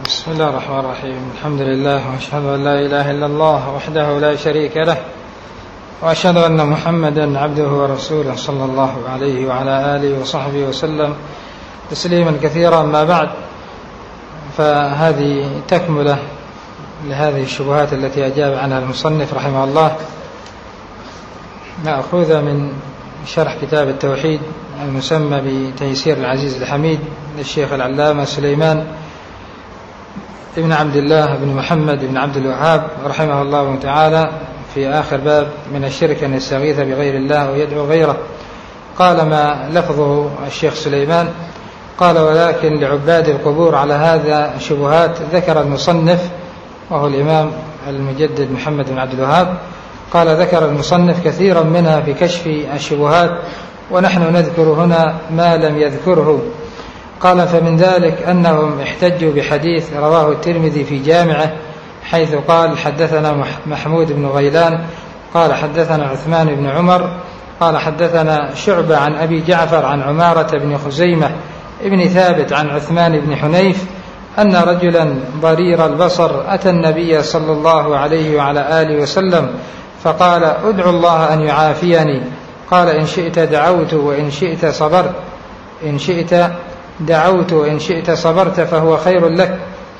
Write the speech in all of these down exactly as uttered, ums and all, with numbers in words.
بسم الله الرحمن الرحيم. الحمد لله، وأشهد أن لا إله إلا الله وحده لا شريك له، وأشهد أن محمدا عبده ورسوله صلى الله عليه وعلى آله وصحبه وسلم تسليما كثيرا. ما بعد، فهذه تكملة لهذه الشبهات التي أجاب عنها المصنف رحمه الله، مأخوذة من شرح كتاب التوحيد المسمى بتيسير العزيز الحميد للشيخ العلامة سليمان ابن عبد الله بن محمد بن عبد الوهاب رحمه الله تعالى، في آخر باب من الشرك أن يستغيث بغير الله ويدعو غيره. قال ما لفظه الشيخ سليمان، قال: ولكن لعباد القبور على هذا شبهات ذكر المصنف، وهو الإمام المجدد محمد بن عبد الوهاب، قال: ذكر المصنف كثيرا منها في كشف الشبهات، ونحن نذكر هنا ما لم يذكره. قال: فمن ذلك أنهم احتجوا بحديث رواه الترمذي في جامعه، حيث قال: حدثنا محمود بن غيلان قال حدثنا عثمان بن عمر قال حدثنا شعبة عن أبي جعفر عن عمارة بن خزيمة ابن ثابت عن عثمان بن حنيف أن رجلا ضرير البصر أتى النبي صلى الله عليه وعلى آله وسلم فقال: ادعو الله أن يعافيني. قال: إن شئت دعوت وإن شئت صبرت إن شئت دعوت وإن شئت صبرت فهو خير لك.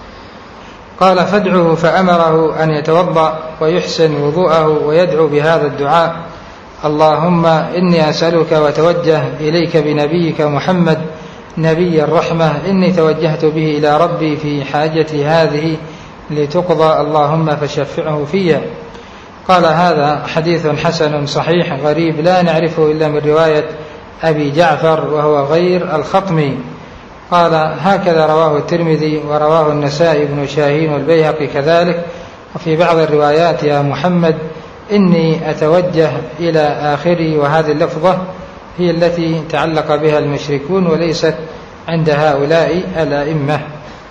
قال: فادعه. فأمره أن يتوضأ ويحسن وضوءه ويدعو بهذا الدعاء: اللهم إني أسألك وتوجه إليك بنبيك محمد نبي الرحمة، إني توجهت به إلى ربي في حاجتي هذه لتقضى، اللهم فشفعه فيها. قال: هذا حديث حسن صحيح غريب لا نعرفه إلا من رواية أبي جعفر وهو غير الخطمي. قال: هكذا رواه الترمذي ورواه النسائي بن شاهين والبيهقي كذلك. وفي بعض الروايات: يا محمد إني أتوجه إلى آخره، وهذه اللفظة هي التي تعلق بها المشركون وليست عند هؤلاء الأئمة.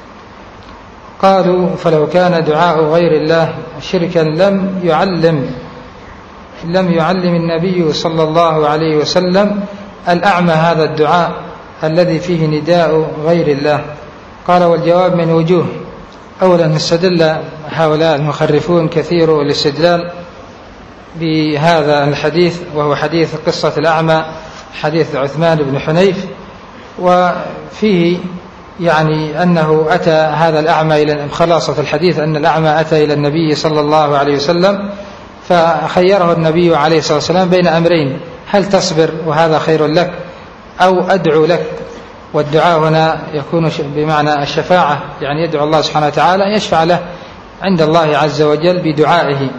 قالوا: فلو كان دعاء غير الله شركا لم يعلم لم يعلم النبي صلى الله عليه وسلم الأعمى هذا الدعاء الذي فيه نداء غير الله. قال: والجواب من وجوه. أولا، استدل هؤلاء المخرفون كثير الاستدلال بهذا الحديث، وهو حديث قصة الأعمى، حديث عثمان بن حنيف، وفيه يعني أنه أتى هذا الأعمى إلى خلاصة الحديث أن الأعمى أتى إلى النبي صلى الله عليه وسلم فخيره النبي عليه الصلاة والسلام بين أمرين: هل تصبر وهذا خير لك، أو أدعو لك؟ والدعاء هنا يكون بمعنى الشفاعة، يعني يدعو الله سبحانه وتعالى يشفع له عند الله عز وجل بدعائه.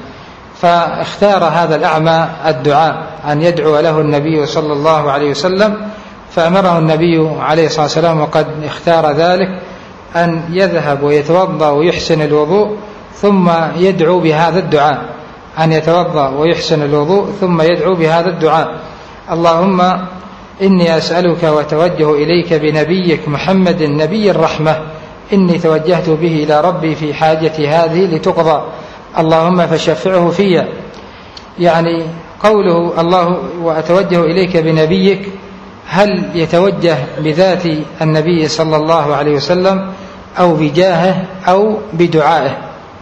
فاختار هذا الأعمى الدعاء أن يدعو له النبي صلى الله عليه وسلم، فأمره النبي عليه الصلاة والسلام وقد اختار ذلك أن يذهب ويتوضأ ويحسن الوضوء ثم يدعو بهذا الدعاء، أن يتوضأ ويحسن الوضوء ثم يدعو بهذا الدعاء: اللهم إني أسألك وتوجه إليك بنبيك محمد نبي الرحمة، إني توجهت به إلى ربي في حاجتي هذه لتقضى، اللهم فشفعه فيا. يعني قوله الله وأتوجه إليك بنبيك، هل يتوجه بذات النبي صلى الله عليه وسلم أو بجاهه أو بدعائه؟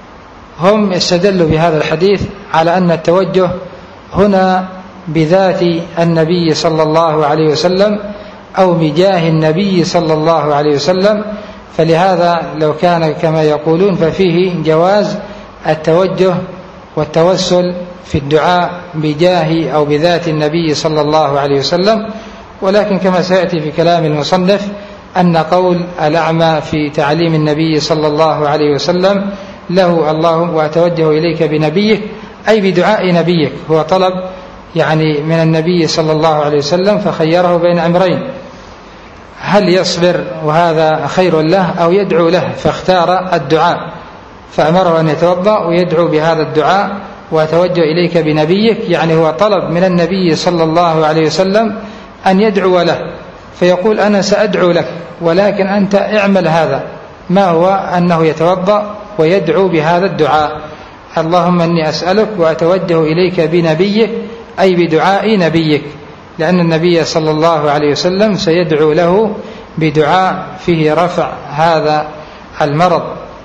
هم استدلوا بهذا الحديث على أن التوجه هنا بذات النبي صلى الله عليه وسلم أو بجاه النبي صلى الله عليه وسلم، فلهذا لو كان كما يقولون ففيه جواز التوجه والتوسل في الدعاء بجاه أو بذات النبي صلى الله عليه وسلم. ولكن كما سيأتي في كلام المصنف أن قول الأعمى في تعليم النبي صلى الله عليه وسلم له اللهم وأتوجه إليك بنبيك أي بدعاء نبيك، هو طلب يعني من النبي صلى الله عليه وسلم، فخيره بين أمرين: هل يصبر وهذا خير له، أو يدعو له، فاختار الدعاء، فأمره أن يتوضأ ويدعو بهذا الدعاء: وأتوجه إليك بنبيك، يعني هو طلب من النبي صلى الله عليه وسلم أن يدعو له، فيقول: أنا سأدعو لك ولكن أنت اعمل هذا. ما هو؟ أنه يتوضأ ويدعو بهذا الدعاء: اللهم إني أسألك وأتوجه إليك بنبيك أي بدعاء نبيك، لأن النبي صلى الله عليه وسلم سيدعو له بدعاء فيه رفع هذا المرض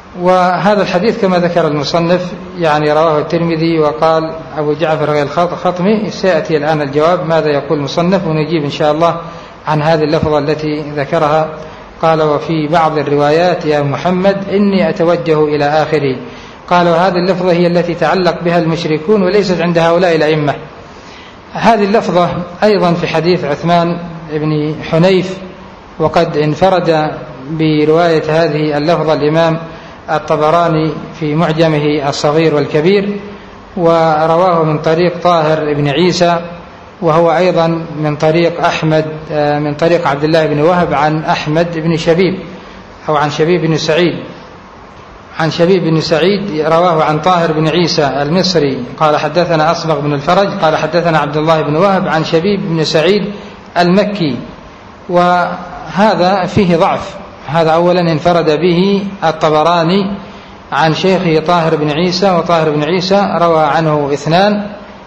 وهذا الحديث كما ذكر المصنف يعني رواه الترمذي وقال أبو جعفر غير الخطمي. سيأتي الآن الجواب ماذا يقول المصنف ونجيب إن شاء الله عن هذه اللفظة التي ذكرها. قال وفي بعض الروايات يا محمد إني أتوجه إلى آخره. قال وهذه اللفظة هي التي تعلق بها المشركون وليست عند هؤلاء الأئمة. هذه اللفظة أيضا في حديث عثمان بن حنيف، وقد انفرد برواية هذه اللفظة الإمام الطبراني في معجمه الصغير والكبير، ورواه من طريق طاهر بن عيسى، وهو أيضا من طريق أحمد من طريق عبد الله بن وهب عن أحمد بن شبيب أو عن شبيب بن سعيد عن شبيب بن سعيد رواه عن طاهر بن عيسى المصري قال حدثنا أصبغ بن الفرج قال حدثنا عبد الله بن وهب عن شبيب بن سعيد المكي. وهذا فيه ضعف. هذا أولا انفرد به الطبراني عن شيخه طاهر بن عيسى، وطاهر بن عيسى روى عنه اثنان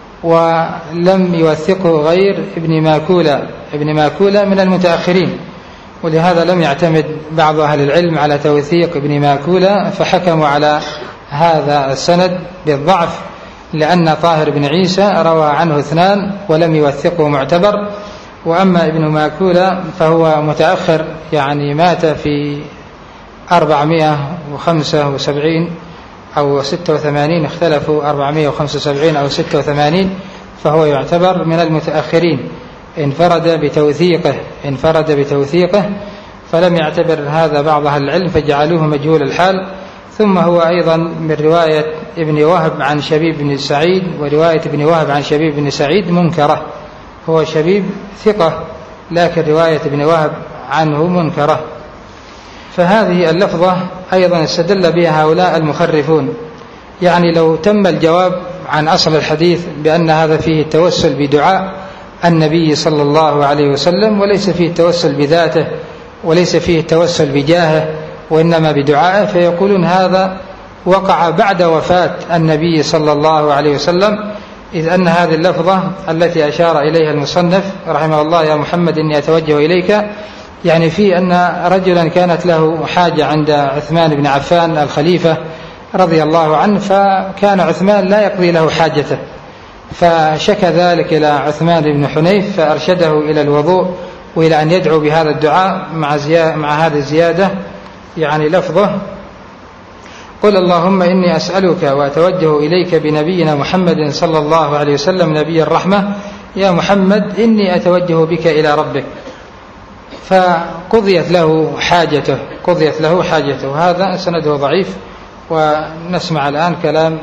ولم يوثقه غير ابن ماكولة ابن ماكولة من المتأخرين، ولهذا لم يعتمد بعض أهل العلم على توثيق ابن ماكولة، فحكموا على هذا السند بالضعف لأن طاهر بن عيسى روى عنه اثنان ولم يوثقه معتبر. وأما ابن ماكولة فهو متأخر، يعني مات في أربعمائة وخمسة وسبعين أو ستة وثمانين، اختلفوا أربعمائة وخمسة وسبعين أو ستة وثمانين، فهو يعتبر من المتأخرين. انفرد بتوثيقه انفرد بتوثيقه فلم يعتبر هذا بعض أهل العلم فجعلوه مجهول الحال. ثم هو أيضا من رواية ابن وهب عن شبيب بن سعيد، ورواية ابن وهب عن شبيب بن سعيد منكرة. هو شبيب ثقة لكن رواية ابن وهب عنه منكرة. فهذه اللفظة أيضا استدل بها هؤلاء المخرفون. يعني لو تم الجواب عن أصل الحديث بأن هذا فيه التوسل بدعاء النبي صلى الله عليه وسلم وليس فيه التوسل بذاته وليس فيه التوسل بجاهه وإنما بدعائه، فيقولون هذا وقع بعد وفاة النبي صلى الله عليه وسلم، إذ أن هذه اللفظة التي أشار إليها المصنف رحمه الله يا محمد إني أتوجه إليك، يعني في أن رجلا كانت له حاجة عند عثمان بن عفان الخليفة رضي الله عنه، فكان عثمان لا يقضي له حاجته، فشكى ذلك إلى عثمان بن حنيف فأرشده إلى الوضوء وإلى أن يدعو بهذا الدعاء مع, مع هذه الزيادة، يعني لفظه قل اللهم إني أسألك وأتوجه إليك بنبينا محمد صلى الله عليه وسلم نبي الرحمة يا محمد إني أتوجه بك إلى ربك، فقضيت له حاجته قضيت له حاجته. هذا سنده ضعيف. ونسمع الآن كلام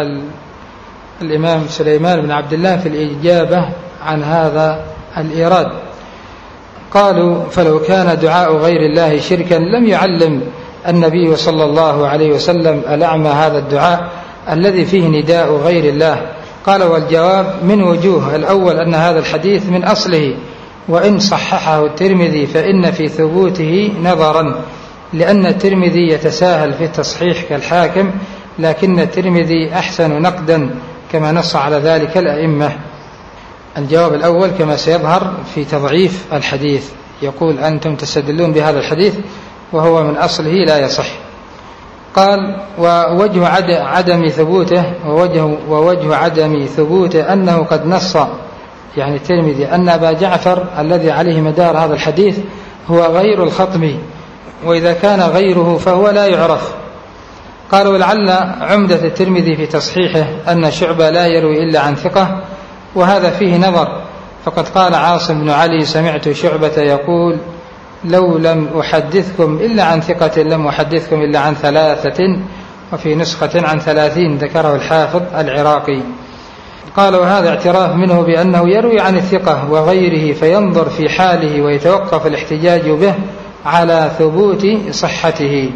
الإمام سليمان بن عبد الله في الإجابة عن هذا الإيراد. قالوا فلو كان دعاء غير الله شركا لم يعلم النبي صلى الله عليه وسلم الأعمى هذا الدعاء الذي فيه نداء غير الله. قال والجواب من وجوه. الأول أن هذا الحديث من أصله وإن صححه الترمذي فإن في ثبوته نظرا، لأن الترمذي يتساهل في التصحيح كالحاكم، لكن الترمذي أحسن نقدا كما نص على ذلك الأئمة. الجواب الأول كما سيظهر في تضعيف الحديث، يقول أنتم تستدلون بهذا الحديث وهو من أصله لا يصح. قال ووجه عدم ثبوته ووجه, ووجه عدم ثبوته أنه قد نص يعني الترمذي أن أبا جعفر الذي عليه مدار هذا الحديث هو غير الخطمي، وإذا كان غيره فهو لا يعرف. قال ولعل عمدة الترمذي في تصحيحه أن شعبة لا يروي إلا عن ثقة، وهذا فيه نظر، فقد قال عاصم بن علي سمعت شعبة يقول لو لم أحدثكم إلا عن ثقة لم أحدثكم إلا عن ثلاثة، وفي نسخة عن ثلاثين ذكره الحافظ العراقي. قال وهذا اعتراف منه بأنه يروي عن الثقة وغيره فينظر في حاله ويتوقف الاحتجاج به على ثبوت صحته.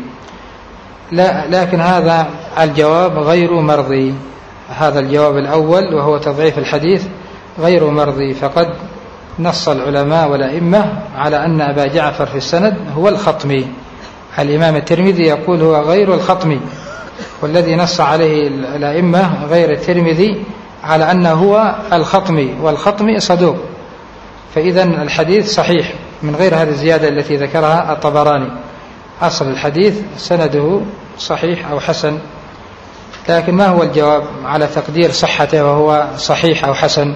لا لكن هذا الجواب غير مرضي. هذا الجواب الأول وهو تضعيف الحديث غير مرضي، فقد نص العلماء والأئمة على أن أبا جعفر في السند هو الخطمي. الإمام الترمذي يقول هو غير الخطمي، والذي نص عليه الأئمة غير الترمذي على أنه هو الخطمي، والخطمي صدوق، فإذا الحديث صحيح من غير هذه الزيادة التي ذكرها الطبراني. أصل الحديث سنده صحيح أو حسن، لكن ما هو الجواب على تقدير صحته وهو صحيح أو حسن؟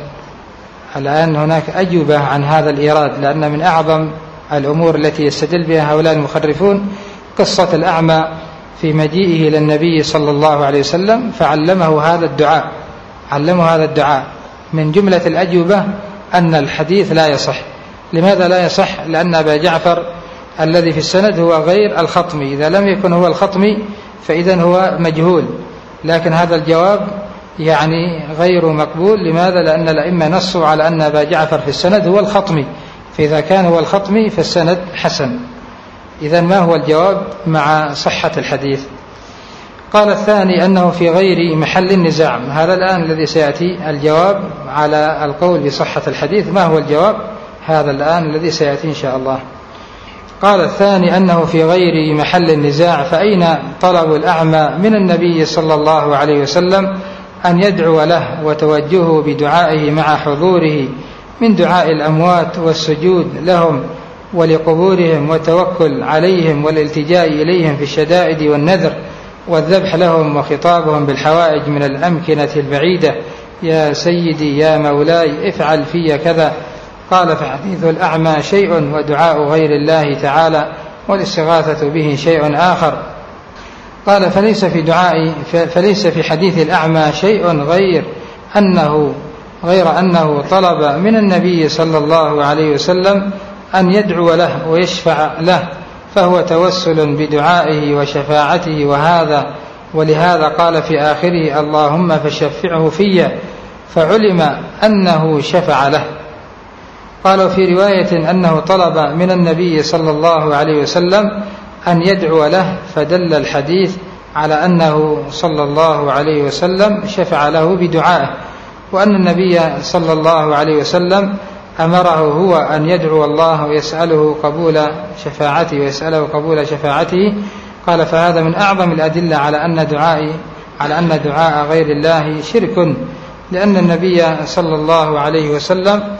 الآن هناك أجوبة عن هذا الإيراد، لأن من أعظم الأمور التي يستدل بها هؤلاء المخرفون قصة الأعمى في مجيئه إلى النبي صلى الله عليه وسلم فعلمه هذا الدعاء، علمه هذا الدعاء. من جملة الأجوبة أن الحديث لا يصح. لماذا لا يصح؟ لأن أبا جعفر الذي في السند هو غير الخطمي، إذا لم يكن هو الخطمي فإذن هو مجهول، لكن هذا الجواب يعني غير مقبول. لماذا؟ لأن الأئمة نصوا على أن أبا جعفر في السند هو الخطمي، فإذا كان هو الخطمي فالسند حسن. إذن ما هو الجواب مع صحة الحديث؟ قال الثاني أنه في غير محل النزاع. هذا الآن الذي سيأتي الجواب على القول بصحة الحديث. ما هو الجواب؟ هذا الآن الذي سيأتي إن شاء الله. قال الثاني أنه في غير محل النزاع، فأين طلب الأعمى من النبي صلى الله عليه وسلم أن يدعو له وتوجهه بدعائه مع حضوره من دعاء الأموات والسجود لهم ولقبورهم والتوكل عليهم والالتجاء إليهم في الشدائد والنذر والذبح لهم وخطابهم بالحوائج من الأمكنة البعيدة، يا سيدي يا مولاي افعل في كذا. قال فحديث الأعمى شيء ودعاء غير الله تعالى والاستغاثة به شيء آخر. قال فليس في دعاء فليس في حديث الأعمى شيء غير أنه غير أنه طلب من النبي صلى الله عليه وسلم أن يدعو له ويشفع له، فهو توسل بدعائه وشفاعته، وهذا ولهذا قال في آخره اللهم فشفعه في، فعلم أنه شفع له. قالوا في رواية أنه طلب من النبي صلى الله عليه وسلم أن يدعو له، فدل الحديث على أنه صلى الله عليه وسلم شفع له بدعائه، وأن النبي صلى الله عليه وسلم أمره هو أن يدعو الله ويسأله قبول شفاعته ويسأله قبول شفاعته. قال فهذا من أعظم الأدلة على أن دعاء على أن دعاء غير الله شرك، لأن النبي صلى الله عليه وسلم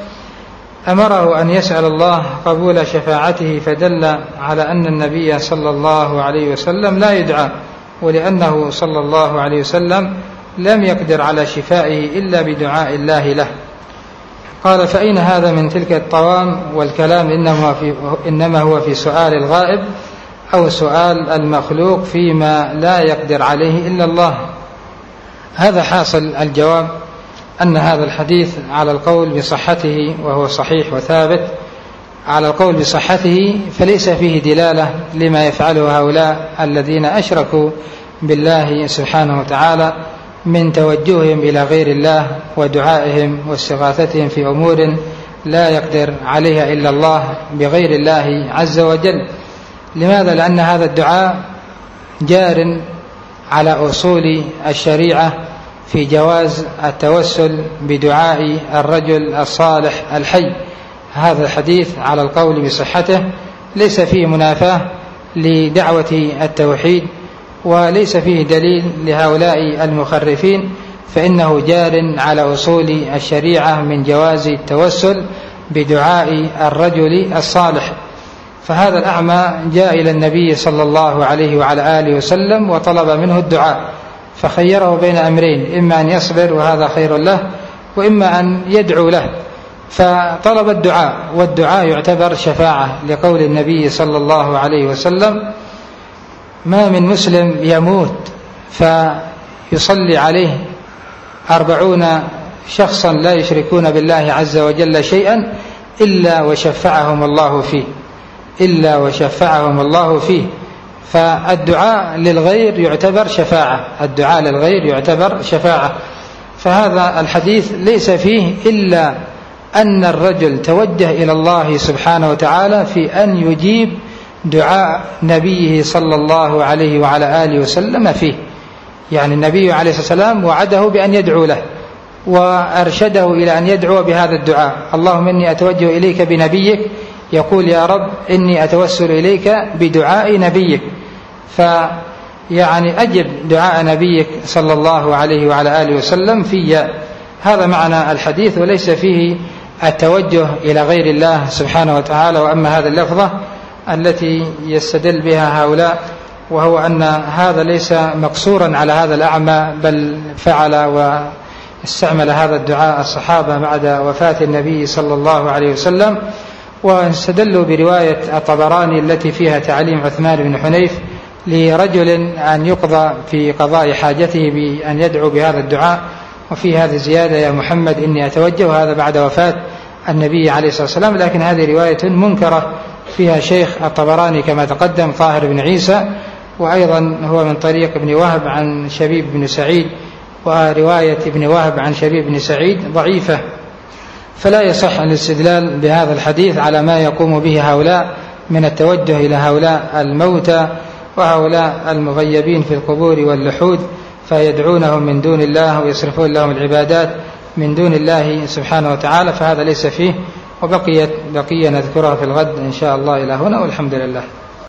أمره أن يسأل الله قبول شفاعته، فدل على أن النبي صلى الله عليه وسلم لا يدعى، ولأنه صلى الله عليه وسلم لم يقدر على شفائه إلا بدعاء الله له. قال فأين هذا من تلك الطوام والكلام إنما هو في, إنما هو في سؤال الغائب أو سؤال المخلوق فيما لا يقدر عليه إلا الله. هذا حاصل الجواب أن هذا الحديث على القول بصحته وهو صحيح وثابت، على القول بصحته فليس فيه دلالة لما يفعله هؤلاء الذين أشركوا بالله سبحانه وتعالى من توجههم إلى غير الله ودعائهم واستغاثتهم في أمور لا يقدر عليها إلا الله بغير الله عز وجل. لماذا؟ لأن هذا الدعاء جار على أصول الشريعة في جواز التوسل بدعاء الرجل الصالح الحي. هذا الحديث على القول بصحته ليس فيه منافاة لدعوة التوحيد، وليس فيه دليل لهؤلاء المخرفين، فإنه جار على أصول الشريعة من جواز التوسل بدعاء الرجل الصالح. فهذا الأعمى جاء إلى النبي صلى الله عليه وعلى آله وسلم وطلب منه الدعاء، فخيره بين أمرين، إما أن يصبر وهذا خير له، وإما أن يدعو له، فطلب الدعاء، والدعاء يعتبر شفاعة، لقول النبي صلى الله عليه وسلم ما من مسلم يموت فيصلي عليه أربعون شخصا لا يشركون بالله عز وجل شيئا إلا وشفعهم الله فيه إلا وشفعهم الله فيه. فالدعاء للغير يعتبر شفاعة، الدعاء للغير يعتبر شفاعة. فهذا الحديث ليس فيه إلا أن الرجل توجه إلى الله سبحانه وتعالى في أن يجيب دعاء نبيه صلى الله عليه وعلى آله وسلم فيه. يعني النبي عليه الصلاة والسلام وعده بأن يدعو له وأرشده إلى أن يدعو بهذا الدعاء، اللهم إني أتوجه إليك بنبيك، يقول يا رب إني أتوسل إليك بدعاء نبيك، فيعني أجب دعاء نبيك صلى الله عليه وعلى آله وسلم في. هذا معنى الحديث، وليس فيه التوجه إلى غير الله سبحانه وتعالى. وأما هذه اللفظة التي يستدل بها هؤلاء وهو أن هذا ليس مقصورا على هذا الأعمى، بل فعل واستعمل هذا الدعاء الصحابة بعد وفاة النبي صلى الله عليه وسلم. واستدلوا برواية الطبراني التي فيها تعليم عثمان بن حنيف لرجل أن يقضى في قضاء حاجته بأن يدعو بهذا الدعاء، وفي هذه زيادة يا محمد إني أتوجه، هذا بعد وفاة النبي عليه الصلاة والسلام. لكن هذه رواية منكرة فيها شيخ الطبراني كما تقدم طاهر بن عيسى، وأيضا هو من طريق ابن وهب عن شبيب بن سعيد، ورواية ابن وهب عن شبيب بن سعيد ضعيفة، فلا يصح الاستدلال بهذا الحديث على ما يقوم به هؤلاء من التوجه إلى هؤلاء الموتى وهؤلاء المغيبين في القبور واللحود، فيدعونهم من دون الله ويصرفون لهم العبادات من دون الله سبحانه وتعالى، فهذا ليس فيه. وبقيت بقية نذكرها في الغد إن شاء الله. إلى هنا والحمد لله.